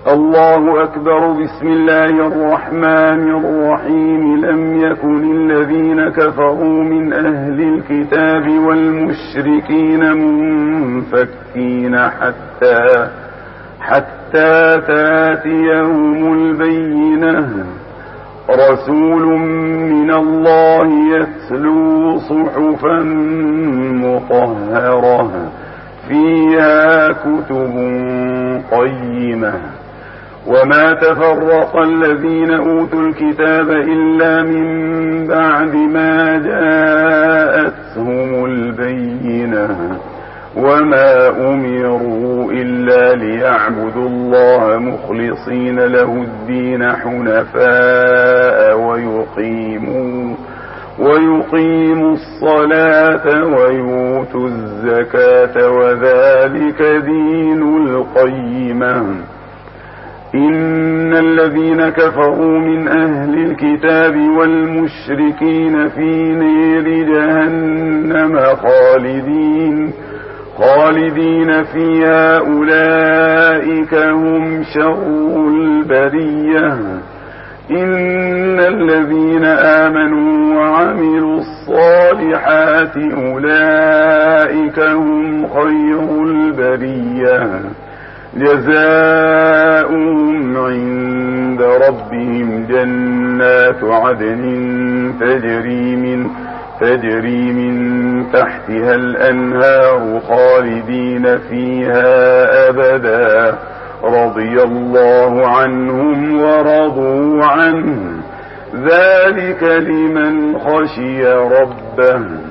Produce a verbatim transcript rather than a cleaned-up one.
الله أكبر. بسم الله الرحمن الرحيم. لم يكن الذين كفروا من أهل الكتاب والمشركين منفكين حتى حتى تأتيهم البينة. رسول من الله يتلو صحفا مطهرة فيها كتب قيمة. وما تفرق الذين أوتوا الكتاب إلا من بعد ما جاءتهم البينة. وما أمروا إلا ليعبدوا الله مخلصين له الدين حنفاء ويقيموا ويقيموا الصلاة ويؤتوا الزكاة وذلك دين القيمة. إن الذين كفروا من أهل الكتاب والمشركين في نير جهنم خالدين خالدين فيها أولئك هم شر البرية. إن الذين آمنوا وعملوا الصالحات أولئك هم خير البرية. جزاؤهم عند ربهم جنات عدن تجري من تجري من تحتها الأنهار خالدين فيها أبدا. رضي الله عنهم ورضوا عنه. ذلك لمن خشي ربه.